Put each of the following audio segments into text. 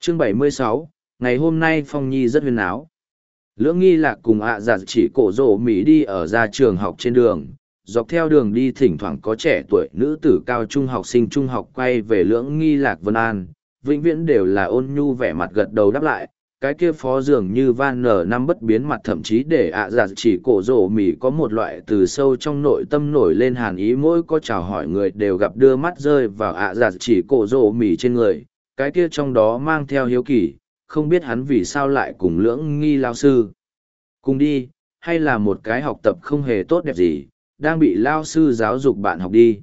Chương 76, ngày hôm nay Phong Nhi rất huyên áo. Lưỡng Nghi Lạc cùng Dạ Chỉ Cổ Rồ Mỹ đi ở ra trường học trên đường, dọc theo đường đi thỉnh thoảng có trẻ tuổi nữ tử cao trung học sinh trung học quay về Lưỡng Nghi Lạc Vân An, vĩnh viễn đều là ôn nhu vẻ mặt gật đầu đáp lại. Cái kia phó dường như van nở năm bất biến mặt, thậm chí để Dạ Chỉ Cổ Rồ Mỹ có một loại từ sâu trong nội tâm nổi lên hàn ý, mỗi có chào hỏi người đều gặp đưa mắt rơi vào Dạ Chỉ Cổ Rồ Mỹ trên người, cái kia trong đó mang theo hiếu kỳ, không biết hắn vì sao lại cùng Lưỡng Nghi lao sư cùng đi, hay là một cái học tập không hề tốt đẹp gì, đang bị lao sư giáo dục bạn học đi.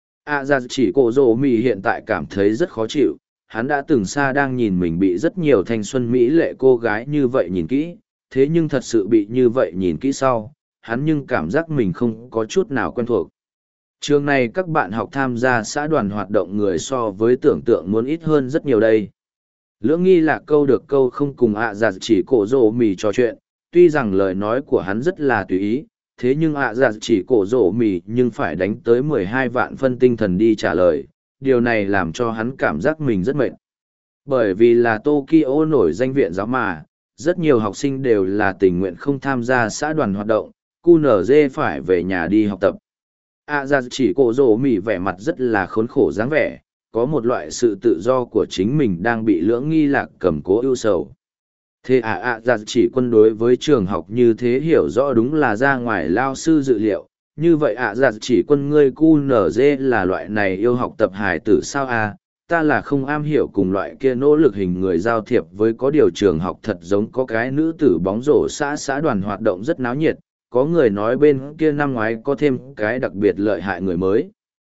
Dạ Chỉ Cổ Rồ Mỹ hiện tại cảm thấy rất khó chịu, hắn đã từng xa đang nhìn mình bị rất nhiều thanh xuân mỹ lệ cô gái như vậy nhìn kỹ, thế nhưng thật sự bị như vậy nhìn kỹ sau, hắn nhưng cảm giác mình không có chút nào quen thuộc. Trường này các bạn học tham gia xã đoàn hoạt động người so với tưởng tượng muốn ít hơn rất nhiều đây. Lưỡng Nghi Lạc câu được câu không cùng Dạ Chỉ Cổ Rồ Mỹ trò chuyện, tuy rằng lời nói của hắn rất là tùy ý, thế nhưng Dạ Chỉ Cổ Rồ Mỹ nhưng phải đánh tới 12 vạn phân tinh thần đi trả lời, điều này làm cho hắn cảm giác mình rất mệt. Bởi vì là Tokyo nổi danh viện giáo mà, rất nhiều học sinh đều là tình nguyện không tham gia xã đoàn hoạt động, QNZ phải về nhà đi học tập. Dạ Chỉ Cổ Rồ Mỹ vẻ mặt rất là khốn khổ dáng vẻ, có một loại sự tự do của chính mình đang bị Lưỡng Nghi Lạc cầm cố ưu sầu. Thế Dạ Chỉ Quân đối với trường học như thế hiểu rõ đúng là ra ngoài lao sư dự liệu, như vậy Dạ Chỉ Quân ngươi QNZ là loại này yêu học tập hài tử sao ta là không am hiểu cùng loại kia nỗ lực hình người giao thiệp với, có điều trường học thật giống có cái nữ tử bóng rổ xã đoàn hoạt động rất náo nhiệt, có người nói bên kia năm ngoái có thêm cái đặc biệt lợi hại người mới.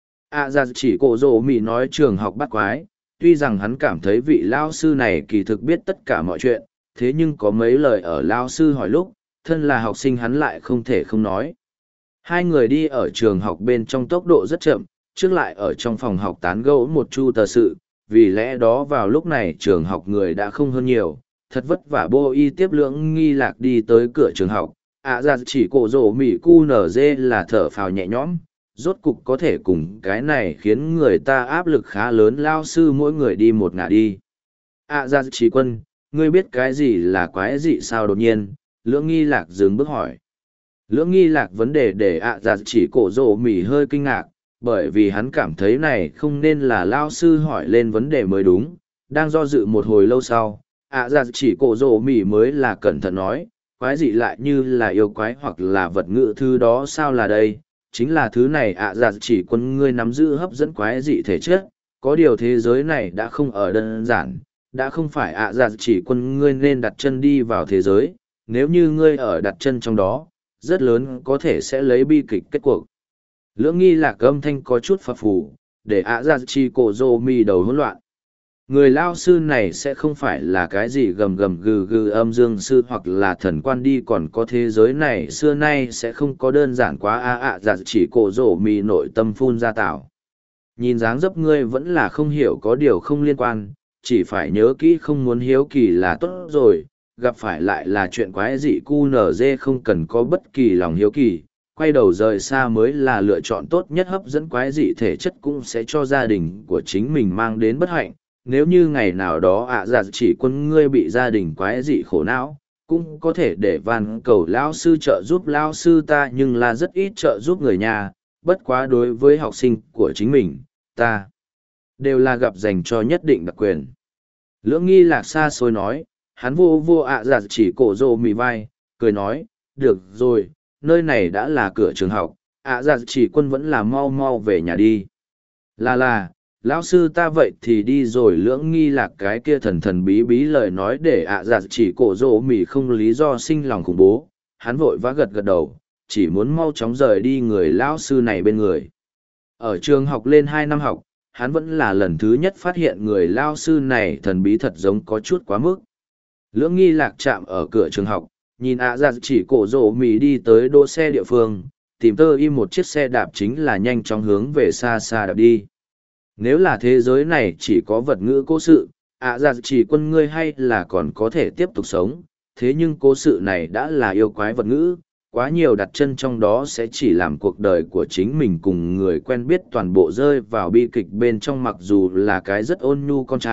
Dạ Chỉ Cổ Rồ Mỹ nói trường học bắt quái, tuy rằng hắn cảm thấy vị lao sư này kỳ thực biết tất cả mọi chuyện, thế nhưng có mấy lời ở lao sư hỏi lúc, thân là học sinh hắn lại không thể không nói. Hai người đi ở trường học bên trong tốc độ rất chậm, trước lại ở trong phòng học tán gẫu một chu tờ sự, vì lẽ đó vào lúc này trường học người đã không hơn nhiều, thật vất vả Bô Y tiếp Lưỡng Nghi Lạc đi tới cửa trường học. Dạ Chỉ Cổ Rồ Mỹ QNZ là thở phào nhẹ nhõm, rốt cục có thể cùng cái này khiến người ta áp lực khá lớn lao sư mỗi người đi một ngả đi. Dạ Chỉ Quân, ngươi biết cái gì là quái dị sao? Đột nhiên Lưỡng Nghi Lạc dừng bước hỏi. Lưỡng Nghi Lạc vấn đề để Dạ Chỉ Cổ Rồ Mỹ hơi kinh ngạc, bởi vì hắn cảm thấy này không nên là lao sư hỏi lên vấn đề mới đúng. Đang do dự một hồi lâu sau, Dạ Chỉ Cổ Rồ Mỹ mới là cẩn thận nói, quái dị lại như là yêu quái hoặc là vật ngữ thứ đó sao là đây, chính là thứ này Dạ Chỉ Quân ngươi nắm giữ hấp dẫn quái dị thể chất, có điều thế giới này đã không ở đơn giản, đã không phải Dạ Chỉ Quân ngươi nên đặt chân đi vào thế giới, nếu như ngươi ở đặt chân trong đó, rất lớn có thể sẽ lấy bi kịch kết cuộc. Lưỡng Nghi Lạc âm thanh có chút phập phù, để Dạ Chỉ Cổ Rồ Mỹ đầu hỗn loạn. Người lao sư này sẽ không phải là cái gì gầm gầm gừ gừ âm dương sư hoặc là thần quan đi, còn có thế giới này xưa nay sẽ không có đơn giản quá. Dạ Chỉ Cổ Rồ Mỹ nội tâm phun ra tảo. Nhìn dáng dấp ngươi vẫn là không hiểu, có điều không liên quan, chỉ phải nhớ kỹ không muốn hiếu kỳ là tốt rồi, gặp phải lại là chuyện quái dị QNZ không cần có bất kỳ lòng hiếu kỳ, quay đầu rời xa mới là lựa chọn tốt nhất, hấp dẫn quái dị thể chất cũng sẽ cho gia đình của chính mình mang đến bất hạnh. Nếu như ngày nào đó Dạ Chỉ Quân ngươi bị gia đình quái dị khổ não, cũng có thể để van cầu lão sư trợ giúp lão sư ta, nhưng là rất ít trợ giúp người nhà, bất quá đối với học sinh của chính mình, ta đều là gặp dành cho nhất định đặc quyền. Lưỡng Nghi Lạc xa xôi nói, hắn vô Dạ Chỉ Cổ Rồ Mỹ vai, cười nói, được rồi, nơi này đã là cửa trường học, Dạ Chỉ Quân vẫn là mau mau về nhà đi. Là lão sư ta vậy thì đi rồi. Lưỡng Nghi Lạc cái kia thần thần bí bí lời nói để Dạ Chỉ Cổ Rồ Mỹ không lý do sinh lòng khủng bố, hắn vội vã gật gật đầu, chỉ muốn mau chóng rời đi người lão sư này bên người. Ở trường học lên 2 năm học, hắn vẫn là lần thứ nhất phát hiện người lão sư này thần bí thật giống có chút quá mức. Lưỡng Nghi Lạc chạm ở cửa trường học, nhìn Dạ Chỉ Cổ Rồ Mỹ đi tới đỗ xe địa phương, tìm tơ im một chiếc xe đạp chính là nhanh chóng hướng về xa xa đạp đi. Nếu là thế giới này chỉ có vật ngữ cố sự, Dạ Chỉ Quân ngươi hay là còn có thể tiếp tục sống, thế nhưng cố sự này đã là yêu quái vật ngữ, quá nhiều đặt chân trong đó sẽ chỉ làm cuộc đời của chính mình cùng người quen biết toàn bộ rơi vào bi kịch bên trong. Mặc dù là cái rất ôn nhu con trai,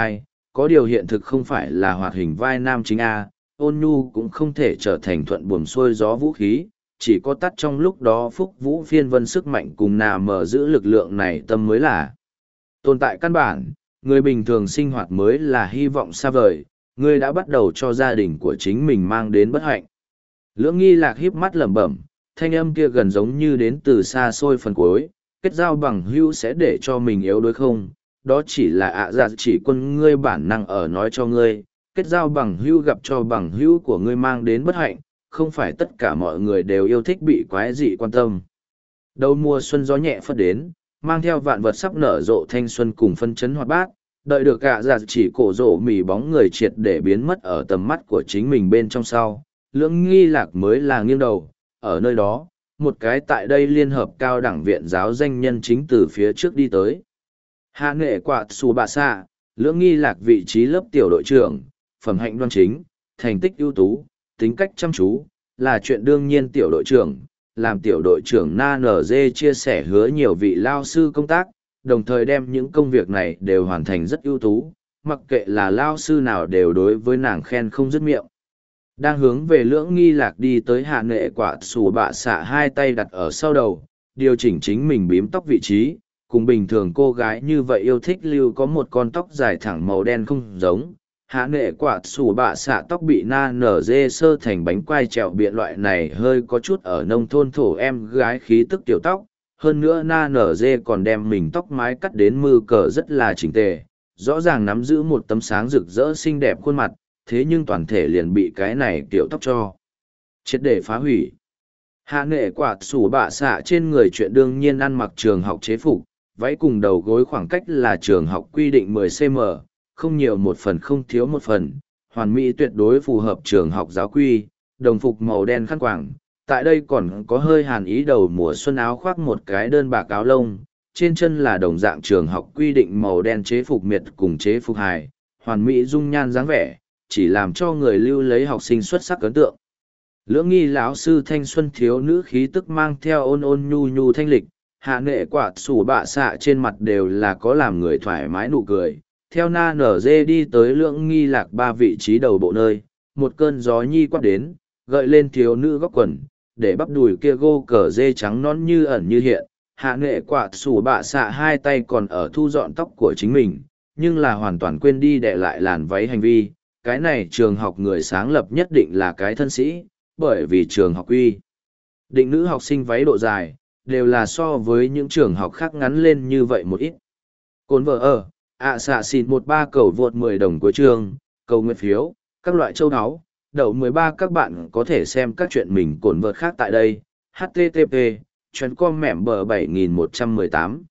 có điều hiện thực không phải là hoạt hình vai nam chính A, ôn nhu cũng không thể trở thành thuận buồm xuôi gió vũ khí, chỉ có tắt trong lúc đó phúc vũ phiên vân sức mạnh cùng nà mở giữ lực lượng này tâm mới là tồn tại căn bản, người bình thường sinh hoạt mới là hy vọng xa vời, người đã bắt đầu cho gia đình của chính mình mang đến bất hạnh. Lưỡng nghi lạc híp mắt lẩm bẩm, thanh âm kia gần giống như đến từ xa xôi phần cuối, kết giao bằng hữu sẽ để cho mình yếu đuối không, đó chỉ là dạ chỉ quân ngươi bản năng ở nói cho ngươi, kết giao bằng hữu gặp cho bằng hữu của ngươi mang đến bất hạnh, không phải tất cả mọi người đều yêu thích bị quái dị quan tâm. Đầu mùa xuân gió nhẹ phất đến, mang theo vạn vật sắp nở rộ thanh xuân cùng phân chấn hoạt bát, đợi được dạ chỉ cổ rộ mỉ bóng người triệt để biến mất ở tầm mắt của chính mình bên trong sau, lưỡng nghi lạc mới là nghiêng đầu, ở nơi đó, một cái tại đây liên hợp cao đẳng viện giáo danh nhân chính từ phía trước đi tới. Hạ nghệ quạt xù bạ xạ, lưỡng nghi lạc vị trí lớp tiểu đội trưởng, phẩm hạnh đoan chính, thành tích ưu tú, tính cách chăm chú, là chuyện đương nhiên tiểu đội trưởng. Làm tiểu đội trưởng Na NG chia sẻ hứa nhiều vị lao sư công tác, đồng thời đem những công việc này đều hoàn thành rất ưu tú, mặc kệ là lao sư nào đều đối với nàng khen không dứt miệng. Đang hướng về lưỡng nghi lạc đi tới hạ nghệ quả xù bạ xạ hai tay đặt ở sau đầu, điều chỉnh chính mình bím tóc vị trí, cùng bình thường cô gái như vậy yêu thích lưu có một con tóc dài thẳng màu đen không giống. Hạ nghệ quả xù bạ xạ tóc bị na nở dê sơ thành bánh quai trèo biện loại này hơi có chút ở nông thôn thổ em gái khí tức tiểu tóc, hơn nữa na nở dê còn đem mình tóc mái cắt đến mư cờ rất là chỉnh tề, rõ ràng nắm giữ một tấm sáng rực rỡ xinh đẹp khuôn mặt, thế nhưng toàn thể liền bị cái này kiểu tóc cho triệt để phá hủy. Hạ nghệ quả xù bạ xạ trên người chuyện đương nhiên ăn mặc trường học chế phục, váy cùng đầu gối khoảng cách là trường học quy định 10 cm, không nhiều một phần không thiếu một phần, hoàn mỹ tuyệt đối phù hợp trường học giáo quy, đồng phục màu đen khăn quàng. Tại đây còn có hơi hàn ý đầu mùa xuân áo khoác một cái đơn bạc áo lông, trên chân là đồng dạng trường học quy định màu đen chế phục miệt cùng chế phục hài, hoàn mỹ dung nhan dáng vẻ, chỉ làm cho người lưu lấy học sinh xuất sắc ấn tượng. Lưỡng nghi lão sư thanh xuân thiếu nữ khí tức mang theo ôn ôn nhu nhu thanh lịch, hạ nghệ quạt sủ bạ xạ trên mặt đều là có làm người thoải mái nụ cười. Theo na nở dê đi tới lưỡng nghi lạc ba vị trí đầu bộ nơi, một cơn gió nhi quát đến, gợi lên thiếu nữ góc quần, để bắp đùi kia gô cờ dê trắng non như ẩn như hiện. Hạ nghệ quạt sủ bạ xạ hai tay còn ở thu dọn tóc của chính mình, nhưng là hoàn toàn quên đi để lại làn váy hành vi. Cái này trường học người sáng lập nhất định là cái thân sĩ, bởi vì trường học quy định nữ học sinh váy độ dài, đều là so với những trường học khác ngắn lên như vậy một ít. Cồn vợ ở, xạ xịt 13 cầu vượt 10 đồng của trường, cầu nguyện phiếu, các loại châu áo, đậu 13 các bạn có thể xem các chuyện mình cồn vợt khác tại đây, http, chuyến com mẻm bờ 7118.